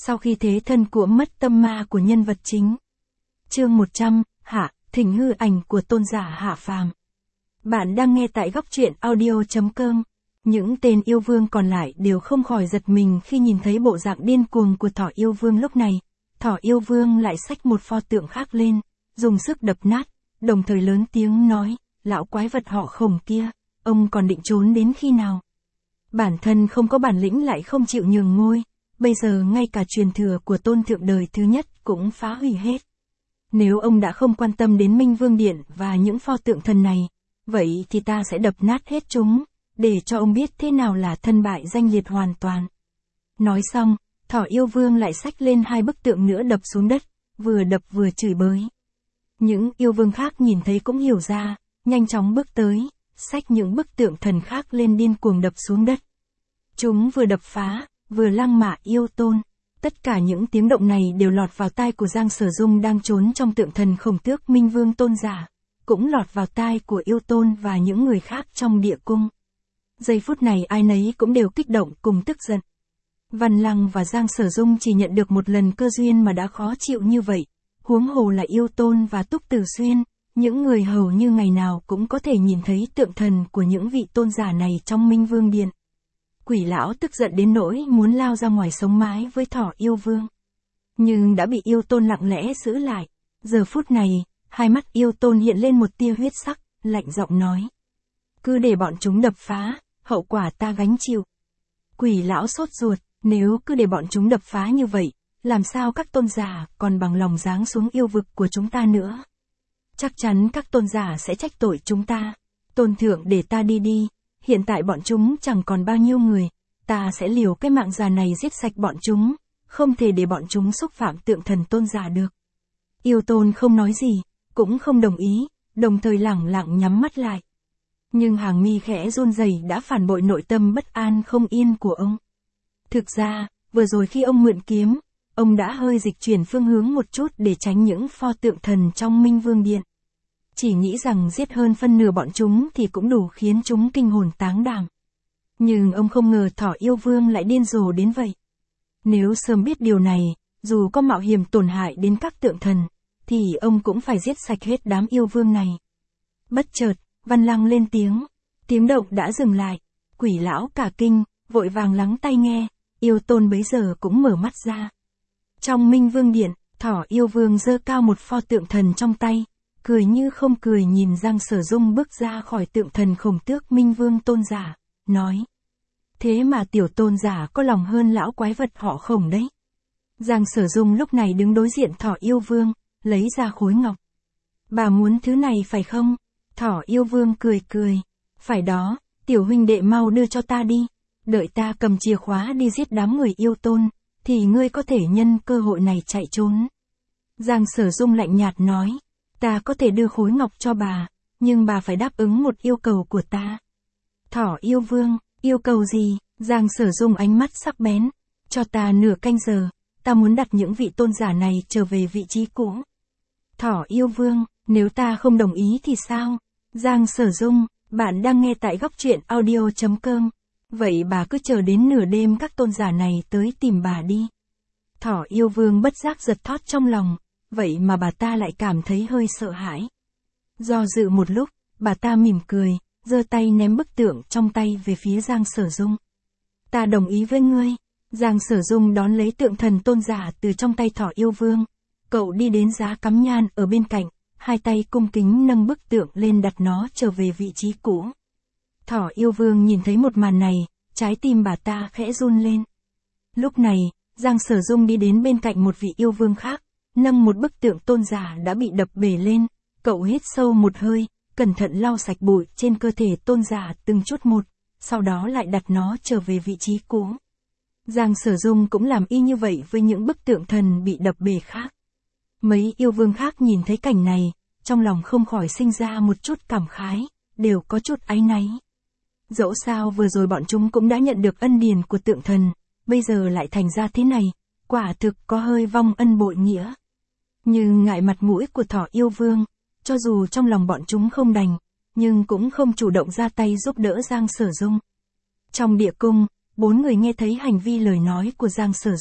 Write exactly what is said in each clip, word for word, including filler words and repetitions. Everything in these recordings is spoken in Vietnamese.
sau khi thế thân của mất tâm ma của nhân vật chính. Chương một trăm, Hạ, thỉnh hư ảnh của tôn giả hạ phàm. Bạn đang nghe tại góc truyện audio chấm com. Những tên yêu vương còn lại đều không khỏi giật mình khi nhìn thấy bộ dạng điên cuồng của Thỏ yêu vương lúc này. Thỏ yêu vương lại xách một pho tượng khác lên, dùng sức đập nát, đồng thời lớn tiếng nói, lão quái vật họ Khổng kia, ông còn định trốn đến khi nào? Bản thân không có bản lĩnh lại không chịu nhường ngôi, bây giờ ngay cả truyền thừa của tôn thượng đời thứ nhất cũng phá hủy hết. Nếu ông đã không quan tâm đến Minh Vương Điện và những pho tượng thần này, vậy thì ta sẽ đập nát hết chúng, để cho ông biết thế nào là thân bại danh liệt hoàn toàn. Nói xong, Thỏ yêu vương lại xách lên hai bức tượng nữa đập xuống đất, vừa đập vừa chửi bới. Những yêu vương khác nhìn thấy cũng hiểu ra, nhanh chóng bước tới, xách những bức tượng thần khác lên điên cuồng đập xuống đất. Chúng vừa đập phá, vừa lăng mạ yêu tôn. Tất cả những tiếng động này đều lọt vào tai của Giang Sở Dung đang trốn trong tượng thần Khổng Tước Minh Vương tôn giả, cũng lọt vào tai của yêu tôn và những người khác trong địa cung. Giây phút này ai nấy cũng đều kích động cùng tức giận. Văn Lăng và Giang Sở Dung chỉ nhận được một lần cơ duyên mà đã khó chịu như vậy, huống hồ là yêu tôn và Túc Tử Xuyên, những người hầu như ngày nào cũng có thể nhìn thấy tượng thần của những vị tôn giả này trong Minh Vương Điện. Quỷ lão tức giận đến nỗi muốn lao ra ngoài sống mái với Thỏ yêu vương. Nhưng đã bị yêu tôn lặng lẽ giữ lại. Giờ phút này, hai mắt yêu tôn hiện lên một tia huyết sắc, lạnh giọng nói. Cứ để bọn chúng đập phá, hậu quả ta gánh chịu. Quỷ lão sốt ruột, nếu cứ để bọn chúng đập phá như vậy, làm sao các tôn giả còn bằng lòng giáng xuống yêu vực của chúng ta nữa? Chắc chắn các tôn giả sẽ trách tội chúng ta. Tôn thượng để ta đi đi. Hiện tại bọn chúng chẳng còn bao nhiêu người, ta sẽ liều cái mạng già này giết sạch bọn chúng, không thể để bọn chúng xúc phạm tượng thần tôn giả được. Yêu tôn không nói gì, cũng không đồng ý, đồng thời lẳng lặng nhắm mắt lại. Nhưng hàng mi khẽ run rẩy đã phản bội nội tâm bất an không yên của ông. Thực ra, vừa rồi khi ông mượn kiếm, ông đã hơi dịch chuyển phương hướng một chút để tránh những pho tượng thần trong Minh Vương Điện. Chỉ nghĩ rằng giết hơn phân nửa bọn chúng thì cũng đủ khiến chúng kinh hồn táng đảm. Nhưng ông không ngờ Thỏ yêu vương lại điên rồ đến vậy. Nếu sớm biết điều này, dù có mạo hiểm tổn hại đến các tượng thần, thì ông cũng phải giết sạch hết đám yêu vương này. Bất chợt, Văn Lăng lên tiếng. Tiếng động đã dừng lại. Quỷ lão cả kinh, vội vàng lắng tai nghe, yêu tôn bấy giờ cũng mở mắt ra. Trong Minh Vương Điện, Thỏ yêu vương giơ cao một pho tượng thần trong tay. Cười như không cười nhìn Giang Sở Dung bước ra khỏi tượng thần Khổng Tước Minh Vương tôn giả, nói. Thế mà tiểu tôn giả có lòng hơn lão quái vật họ Khổng đấy. Giang Sở Dung lúc này đứng đối diện Thỏ yêu vương, lấy ra khối ngọc. Bà muốn thứ này phải không? Thỏ yêu vương cười cười. Phải đó, tiểu huynh đệ mau đưa cho ta đi. Đợi ta cầm chìa khóa đi giết đám người yêu tôn, thì ngươi có thể nhân cơ hội này chạy trốn. Giang Sở Dung lạnh nhạt nói. Ta có thể đưa khối ngọc cho bà, nhưng bà phải đáp ứng một yêu cầu của ta. Thỏ yêu vương, yêu cầu gì? Giang Sở Dung ánh mắt sắc bén. Cho ta nửa canh giờ, ta muốn đặt những vị tôn giả này trở về vị trí cũ. Thỏ yêu vương, nếu ta không đồng ý thì sao? Giang Sở Dung, bạn đang nghe tại góc truyện audio chấm com. Vậy bà cứ chờ đến nửa đêm các tôn giả này tới tìm bà đi. Thỏ yêu vương bất giác giật thót trong lòng. Vậy mà bà ta lại cảm thấy hơi sợ hãi. Do dự một lúc, bà ta mỉm cười, giơ tay ném bức tượng trong tay về phía Giang Sở Dung. Ta đồng ý với ngươi. Giang Sở Dung đón lấy tượng thần tôn giả từ trong tay Thỏ yêu vương. Cậu đi đến giá cắm nhan ở bên cạnh, hai tay cung kính nâng bức tượng lên đặt nó trở về vị trí cũ. Thỏ yêu vương nhìn thấy một màn này, trái tim bà ta khẽ run lên. Lúc này, Giang Sở Dung đi đến bên cạnh một vị yêu vương khác. Nâng một bức tượng tôn giả đã bị đập bể lên, cậu hít sâu một hơi, cẩn thận lau sạch bụi trên cơ thể tôn giả từng chút một, sau đó lại đặt nó trở về vị trí cũ. Giang Sở Dung cũng làm y như vậy với những bức tượng thần bị đập bể khác. Mấy yêu vương khác nhìn thấy cảnh này, trong lòng không khỏi sinh ra một chút cảm khái, đều có chút áy náy. Dẫu sao vừa rồi bọn chúng cũng đã nhận được ân điền của tượng thần, bây giờ lại thành ra thế này, quả thực có hơi vong ân bội nghĩa. Nhưng ngại mặt mũi của Thỏ yêu vương, cho dù trong lòng bọn chúng không đành, nhưng cũng không chủ động ra tay giúp đỡ Giang Sở Dung. Trong địa cung, bốn người nghe thấy hành vi lời nói của Giang Sở Dung,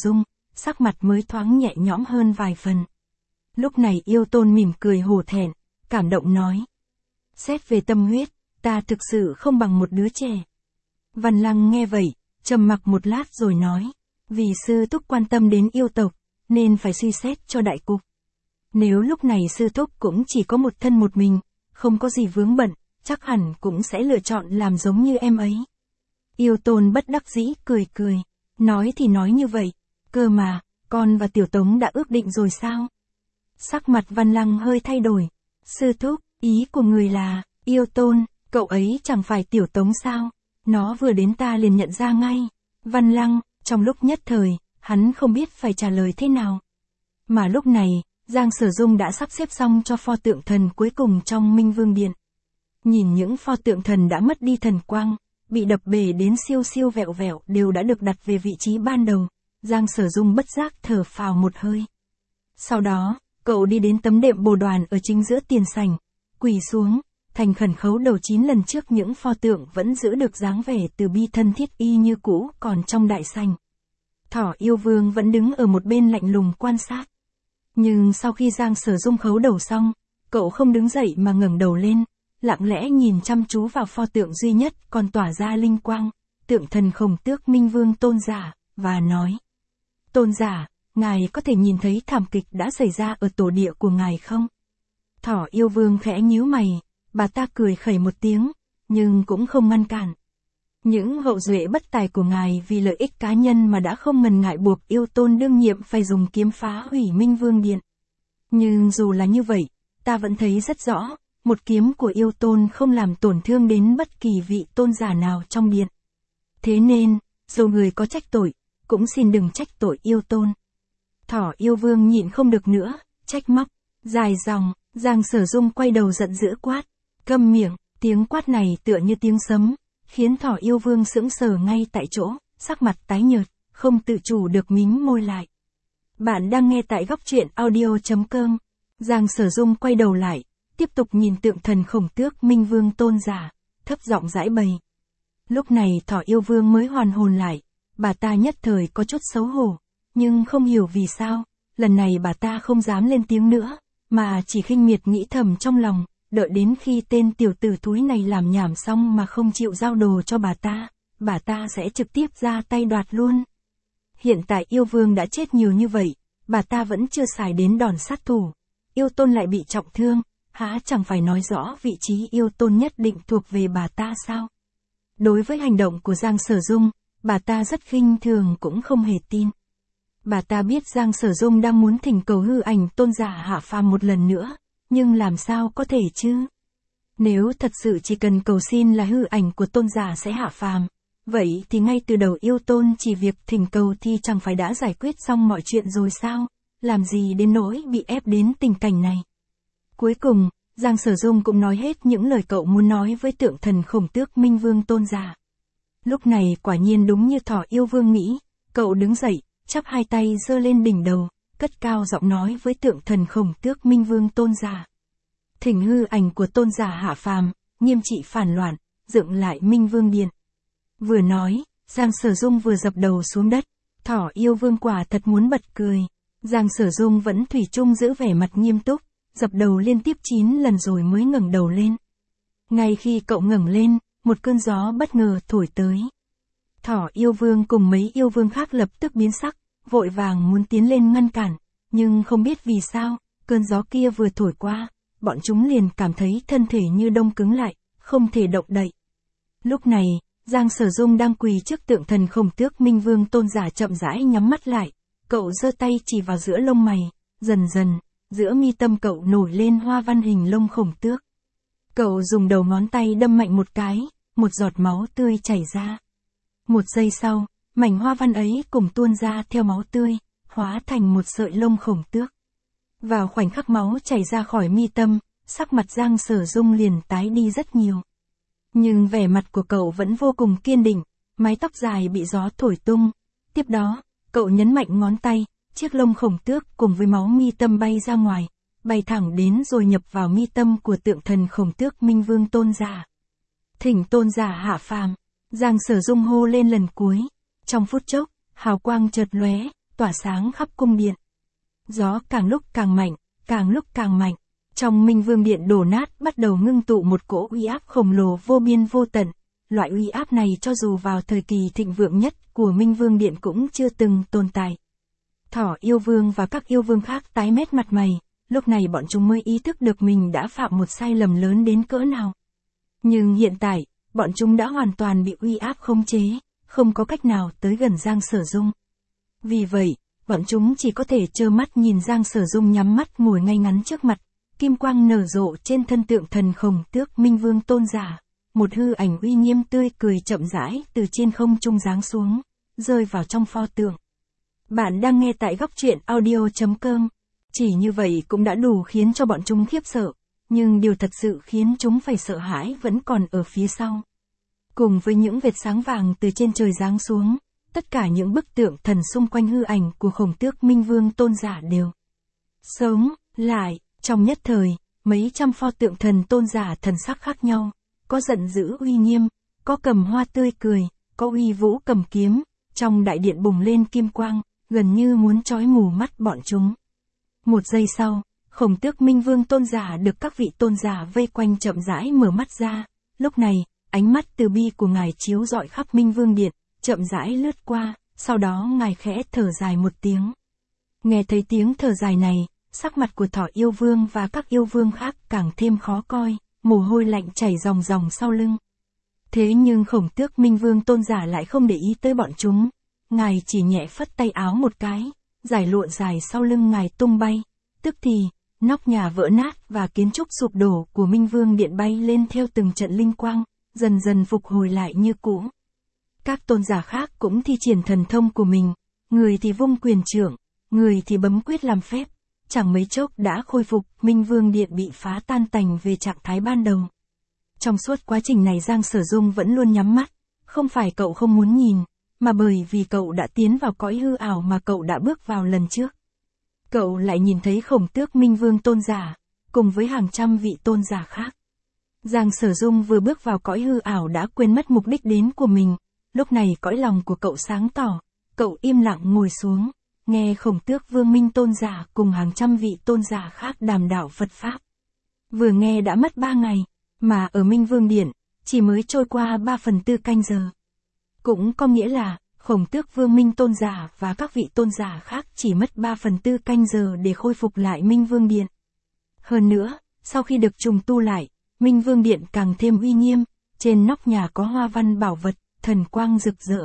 sắc mặt mới thoáng nhẹ nhõm hơn vài phần. Lúc này Yêu Tôn mỉm cười hổ thẹn, cảm động nói. Xét về tâm huyết, ta thực sự không bằng một đứa trẻ. Văn Lăng nghe vậy, trầm mặc một lát rồi nói. Vì sư thúc quan tâm đến yêu tộc, nên phải suy xét cho đại cục. Nếu lúc này sư thúc cũng chỉ có một thân một mình, không có gì vướng bận, chắc hẳn cũng sẽ lựa chọn làm giống như em ấy. Yêu Tôn bất đắc dĩ cười cười. Nói thì nói như vậy, cơ mà, con và Tiểu Tống đã ước định rồi sao? Sắc mặt Văn Lăng hơi thay đổi. Sư thúc, ý của người là, Yêu Tôn, cậu ấy chẳng phải Tiểu Tống sao? Nó vừa đến ta liền nhận ra ngay. Văn Lăng, trong lúc nhất thời, hắn không biết phải trả lời thế nào. Mà lúc này, Giang Sở Dung đã sắp xếp xong cho pho tượng thần cuối cùng trong Minh Vương Điện. Nhìn những pho tượng thần đã mất đi thần quang, bị đập bể đến siêu siêu vẹo vẹo đều đã được đặt về vị trí ban đầu, Giang Sở Dung bất giác thở phào một hơi. Sau đó, cậu đi đến tấm đệm bồ đoàn ở chính giữa tiền sảnh, quỳ xuống, thành khẩn khấu đầu chín lần trước những pho tượng vẫn giữ được dáng vẻ từ bi thân thiết y như cũ còn trong đại sảnh. Thỏ Yêu Vương vẫn đứng ở một bên lạnh lùng quan sát. Nhưng sau khi Giang Sở Dung khấu đầu xong, cậu không đứng dậy mà ngẩng đầu lên, lặng lẽ nhìn chăm chú vào pho tượng duy nhất còn tỏa ra linh quang, tượng thần Khổng Tước Minh Vương Tôn Giả, và nói. Tôn Giả, ngài có thể nhìn thấy thảm kịch đã xảy ra ở tổ địa của ngài không? Thỏ Yêu Vương khẽ nhíu mày, bà ta cười khẩy một tiếng, nhưng cũng không ngăn cản. Những hậu duệ bất tài của ngài vì lợi ích cá nhân mà đã không ngần ngại buộc Yêu Tôn đương nhiệm phải dùng kiếm phá hủy Minh Vương Điện. Nhưng dù là như vậy, ta vẫn thấy rất rõ, một kiếm của Yêu Tôn không làm tổn thương đến bất kỳ vị tôn giả nào trong điện. Thế nên, dù người có trách tội, cũng xin đừng trách tội Yêu Tôn. Thỏ Yêu Vương nhịn không được nữa, trách móc, dài dòng, Giang Sở Dung quay đầu giận dữ quát. Câm miệng, tiếng quát này tựa như tiếng sấm, khiến Thỏ Yêu Vương sững sờ ngay tại chỗ, sắc mặt tái nhợt, không tự chủ được mím môi lại. Bạn đang nghe tại góc truyện audio chấm com. Giang Sở Dung quay đầu lại, tiếp tục nhìn tượng thần Khổng Tước Minh Vương Tôn Giả, thấp giọng giãi bày. Lúc này Thỏ Yêu Vương mới hoàn hồn lại, bà ta nhất thời có chút xấu hổ, nhưng không hiểu vì sao, lần này bà ta không dám lên tiếng nữa, mà chỉ khinh miệt nghĩ thầm trong lòng, đợi đến khi tên tiểu tử thúi này làm nhảm xong mà không chịu giao đồ cho bà ta, bà ta sẽ trực tiếp ra tay đoạt luôn. Hiện tại Yêu Vương đã chết nhiều như vậy, bà ta vẫn chưa xài đến đòn sát thủ. Yêu Tôn lại bị trọng thương, há chẳng phải nói rõ vị trí Yêu Tôn nhất định thuộc về bà ta sao? Đối với hành động của Giang Sở Dung, bà ta rất khinh thường cũng không hề tin. Bà ta biết Giang Sở Dung đang muốn thỉnh cầu hư ảnh tôn giả hạ phàm một lần nữa, nhưng làm sao có thể chứ? Nếu thật sự chỉ cần cầu xin là hư ảnh của tôn giả sẽ hạ phàm, vậy thì ngay từ đầu Yêu Tôn chỉ việc thỉnh cầu thì chẳng phải đã giải quyết xong mọi chuyện rồi sao? Làm gì đến nỗi bị ép đến tình cảnh này? Cuối cùng, Giang Sở Dung cũng nói hết những lời cậu muốn nói với tượng thần Khổng Tước Minh Vương Tôn Giả. Lúc này quả nhiên đúng như Thỏ Yêu Vương nghĩ, cậu đứng dậy, chắp hai tay giơ lên đỉnh đầu, cất cao giọng nói với tượng thần Khổng Tước Minh Vương Tôn Giả. Thỉnh hư ảnh của tôn giả hạ phàm, nghiêm trị phản loạn, dựng lại Minh Vương Điện. Vừa nói, Giang Sở Dung vừa dập đầu xuống đất, Thỏ Yêu Vương quả thật muốn bật cười. Giang Sở Dung vẫn thủy chung giữ vẻ mặt nghiêm túc, dập đầu liên tiếp chín lần rồi mới ngẩng đầu lên. Ngay khi cậu ngẩng lên, một cơn gió bất ngờ thổi tới. Thỏ Yêu Vương cùng mấy yêu vương khác lập tức biến sắc, vội vàng muốn tiến lên ngăn cản, nhưng không biết vì sao, cơn gió kia vừa thổi qua, bọn chúng liền cảm thấy thân thể như đông cứng lại, không thể động đậy. Lúc này, Giang Sở Dung đang quỳ trước tượng thần Khổng Tước Minh Vương Tôn Giả chậm rãi nhắm mắt lại, cậu giơ tay chỉ vào giữa lông mày, dần dần, giữa mi tâm cậu nổi lên hoa văn hình lông khổng tước. Cậu dùng đầu ngón tay đâm mạnh một cái, một giọt máu tươi chảy ra. Một giây sau, mảnh hoa văn ấy cùng tuôn ra theo máu tươi, hóa thành một sợi lông khổng tước. Vào khoảnh khắc máu chảy ra khỏi mi tâm, sắc mặt Giang Sở Dung liền tái đi rất nhiều. Nhưng vẻ mặt của cậu vẫn vô cùng kiên định, mái tóc dài bị gió thổi tung. Tiếp đó, cậu nhấn mạnh ngón tay, chiếc lông khổng tước cùng với máu mi tâm bay ra ngoài, bay thẳng đến rồi nhập vào mi tâm của tượng thần Khổng Tước Minh Vương Tôn Giả. Thỉnh tôn giả hạ phàm, Giang Sở Dung hô lên lần cuối. Trong phút chốc, hào quang chợt lóe, tỏa sáng khắp cung điện. Gió càng lúc càng mạnh, càng lúc càng mạnh. Trong Minh Vương Điện đổ nát bắt đầu ngưng tụ một cỗ uy áp khổng lồ vô biên vô tận. Loại uy áp này cho dù vào thời kỳ thịnh vượng nhất của Minh Vương Điện cũng chưa từng tồn tại. Thỏ yêu vương và các yêu vương khác tái mét mặt mày, lúc này bọn chúng mới ý thức được mình đã phạm một sai lầm lớn đến cỡ nào. Nhưng hiện tại, bọn chúng đã hoàn toàn bị uy áp khống chế, không có cách nào tới gần Giang Sở Dung. Vì vậy, bọn chúng chỉ có thể trơ mắt nhìn Giang Sở Dung nhắm mắt ngồi ngay ngắn trước mặt, kim quang nở rộ trên thân tượng thần Khổng Tước Minh Vương tôn giả, một hư ảnh uy nghiêm tươi cười chậm rãi từ trên không trung giáng xuống, rơi vào trong pho tượng. Bạn đang nghe tại góc truyện audio chấm com. Chỉ như vậy cũng đã đủ khiến cho bọn chúng khiếp sợ, nhưng điều thật sự khiến chúng phải sợ hãi vẫn còn ở phía sau. Cùng với những vệt sáng vàng từ trên trời giáng xuống, tất cả những bức tượng thần xung quanh hư ảnh của Khổng Tước Minh Vương tôn giả đều sống lại. Trong nhất thời, mấy trăm pho tượng thần tôn giả thần sắc khác nhau, có giận dữ uy nghiêm, có cầm hoa tươi cười, có uy vũ cầm kiếm, trong đại điện bùng lên kim quang, gần như muốn chói mù mắt bọn chúng. Một giây sau, Khổng Tước Minh Vương tôn giả được các vị tôn giả vây quanh chậm rãi mở mắt ra, lúc này, ánh mắt từ bi của ngài chiếu rọi khắp Minh Vương Điện, chậm rãi lướt qua, sau đó ngài khẽ thở dài một tiếng. Nghe thấy tiếng thở dài này, sắc mặt của Thỏ yêu vương và các yêu vương khác càng thêm khó coi, mồ hôi lạnh chảy ròng ròng sau lưng. Thế nhưng Khổng Tước Minh Vương tôn giả lại không để ý tới bọn chúng, ngài chỉ nhẹ phất tay áo một cái, giải lụa dài sau lưng ngài tung bay, tức thì, nóc nhà vỡ nát và kiến trúc sụp đổ của Minh Vương Điện bay lên theo từng trận linh quang, dần dần phục hồi lại như cũ. Các tôn giả khác cũng thi triển thần thông của mình, người thì vung quyền trượng, người thì bấm quyết làm phép. Chẳng mấy chốc đã khôi phục, Minh Vương Điện bị phá tan tành về trạng thái ban đầu. Trong suốt quá trình này Giang Sở Dung vẫn luôn nhắm mắt, không phải cậu không muốn nhìn, mà bởi vì cậu đã tiến vào cõi hư ảo mà cậu đã bước vào lần trước. Cậu lại nhìn thấy Khổng Tước Minh Vương tôn giả, cùng với hàng trăm vị tôn giả khác. Giang Sở Dung vừa bước vào cõi hư ảo đã quên mất mục đích đến của mình, lúc này cõi lòng của cậu sáng tỏ, cậu im lặng ngồi xuống. Nghe Khổng Tước Vương Minh tôn giả cùng hàng trăm vị tôn giả khác đàm đạo Phật Pháp. Vừa nghe đã mất ba ngày, mà ở Minh Vương Điện, chỉ mới trôi qua ba phần tư canh giờ. Cũng có nghĩa là, Khổng Tước Vương Minh tôn giả và các vị tôn giả khác chỉ mất ba phần tư canh giờ để khôi phục lại Minh Vương Điện. Hơn nữa, sau khi được trùng tu lại, Minh Vương Điện càng thêm uy nghiêm, trên nóc nhà có hoa văn bảo vật, thần quang rực rỡ.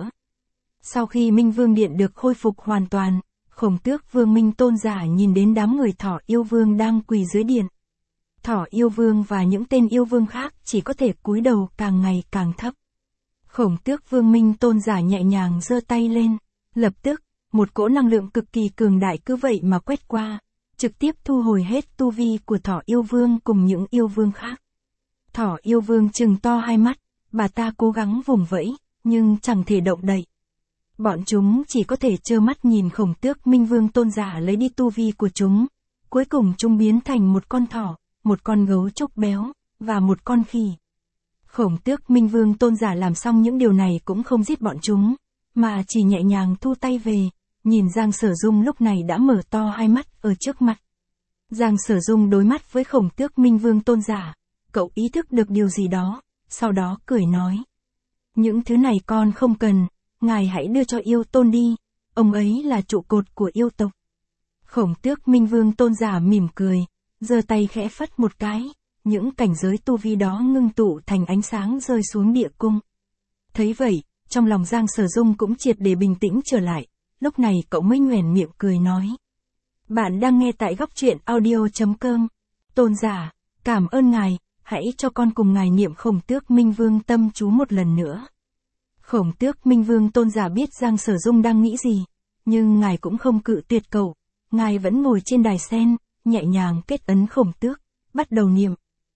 Sau khi Minh Vương Điện được khôi phục hoàn toàn, Khổng Tước Vương Minh tôn giả nhìn đến đám người Thỏ yêu vương đang quỳ dưới điện. Thỏ yêu vương và những tên yêu vương khác chỉ có thể cúi đầu càng ngày càng thấp. Khổng Tước Vương Minh tôn giả nhẹ nhàng giơ tay lên, lập tức, một cỗ năng lượng cực kỳ cường đại cứ vậy mà quét qua, trực tiếp thu hồi hết tu vi của Thỏ yêu vương cùng những yêu vương khác. Thỏ yêu vương trừng to hai mắt, bà ta cố gắng vùng vẫy, nhưng chẳng thể động đậy. Bọn chúng chỉ có thể trơ mắt nhìn Khổng Tước Minh Vương tôn giả lấy đi tu vi của chúng. Cuối cùng chúng biến thành một con thỏ, một con gấu trúc béo, và một con khỉ. Khổng Tước Minh Vương tôn giả làm xong những điều này cũng không giết bọn chúng, mà chỉ nhẹ nhàng thu tay về, nhìn Giang Sở Dung lúc này đã mở to hai mắt ở trước mặt. Giang Sở Dung đối mắt với Khổng Tước Minh Vương tôn giả, cậu ý thức được điều gì đó, sau đó cười nói. Những thứ này con không cần. Ngài hãy đưa cho yêu tôn đi, ông ấy là trụ cột của yêu tộc. Khổng Tước Minh Vương tôn giả mỉm cười, giơ tay khẽ phất một cái, những cảnh giới tu vi đó ngưng tụ thành ánh sáng rơi xuống địa cung. Thấy vậy, trong lòng Giang Sở Dung cũng triệt để bình tĩnh trở lại, lúc này cậu mới nhoẻn miệng cười nói. Bạn đang nghe tại góc truyện audio chấm com. Tôn giả, cảm ơn ngài, hãy cho con cùng ngài niệm Khổng Tước Minh Vương tâm chú một lần nữa. Khổng Tước Minh Vương tôn giả biết Giang Sở Dung đang nghĩ gì, nhưng ngài cũng không cự tuyệt cậu, ngài vẫn ngồi trên đài sen, nhẹ nhàng kết ấn Khổng Tước, bắt đầu niệm.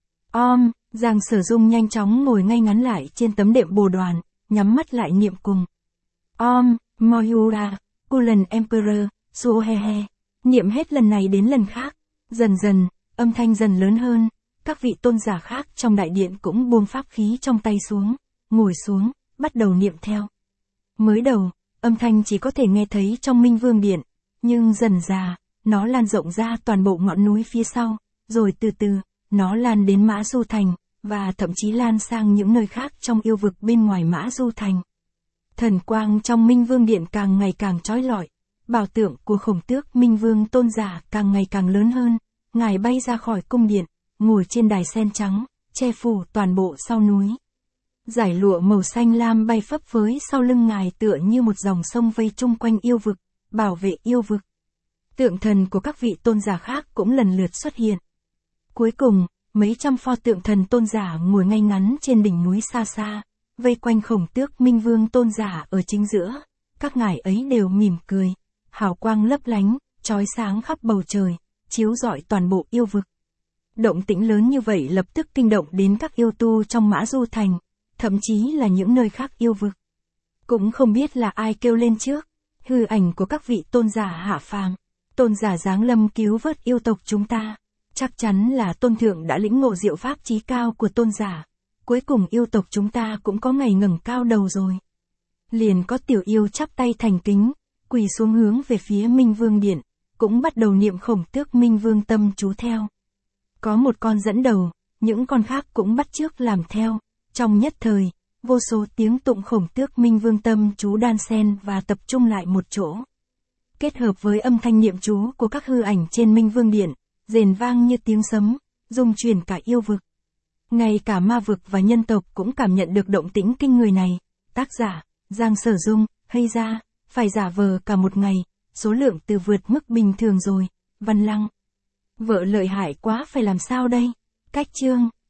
Om, Giang Sở Dung nhanh chóng ngồi ngay ngắn lại trên tấm đệm bồ đoàn, nhắm mắt lại niệm cùng. Om, Moyura, Kulen Emperor, Suohehe, niệm hết lần này đến lần khác, dần dần, âm thanh dần lớn hơn, các vị tôn giả khác trong đại điện cũng buông pháp khí trong tay xuống, ngồi xuống, bắt đầu niệm theo. Mới đầu, âm thanh chỉ có thể nghe thấy trong Minh Vương Điện, Nhưng dần dà, nó lan rộng ra toàn bộ ngọn núi phía sau, rồi từ từ, nó lan đến Mã Du Thành, và thậm chí lan sang những nơi khác trong yêu vực bên ngoài Mã Du Thành. Thần quang trong Minh Vương Điện càng ngày càng chói lọi, bảo tượng của Khổng Tước Minh Vương Tôn Giả càng ngày càng lớn hơn, ngài bay ra khỏi cung điện, ngồi trên đài sen trắng, che phủ toàn bộ sau núi. Dải lụa màu xanh lam bay phấp phới sau lưng ngài tựa như một dòng sông vây chung quanh yêu vực, bảo vệ yêu vực. Tượng thần của các vị tôn giả khác cũng lần lượt xuất hiện. Cuối cùng, mấy trăm pho tượng thần tôn giả ngồi ngay ngắn trên đỉnh núi xa xa, vây quanh Khổng Tước Minh Vương Tôn Giả ở chính giữa. Các ngài ấy đều mỉm cười, hào quang lấp lánh, chói sáng khắp bầu trời, chiếu rọi toàn bộ yêu vực. Động tĩnh lớn như vậy lập tức kinh động đến các yêu tu trong Mã Du Thành, thậm chí là những nơi khác yêu vực. Cũng không biết là ai kêu lên trước, hư ảnh của các vị tôn giả hạ phàm, tôn giả giáng lâm cứu vớt yêu tộc chúng ta. Chắc chắn là tôn thượng đã lĩnh ngộ diệu pháp chí cao của tôn giả. Cuối cùng yêu tộc chúng ta cũng có ngày ngẩng cao đầu rồi. Liền có tiểu yêu chắp tay thành kính, quỳ xuống hướng về phía Minh Vương Điện, cũng bắt đầu niệm Khổng Tước Minh Vương tâm chú theo. Có một con dẫn đầu, những con khác cũng bắt chước làm theo. Trong nhất thời, vô số tiếng tụng Khổng Tước Minh Vương tâm chú đan xen và tập trung lại một chỗ. Kết hợp với âm thanh niệm chú của các hư ảnh trên Minh Vương Điện, rền vang như tiếng sấm, rung chuyển cả yêu vực. Ngay cả ma vực và nhân tộc cũng cảm nhận được động tĩnh kinh người này. Tác giả, Giang Sở Dung, hay ra, phải giả vờ cả một ngày, số lượng từ vượt mức bình thường rồi. Văn Lăng. Vợ lợi hại quá phải làm sao đây? Cách chương.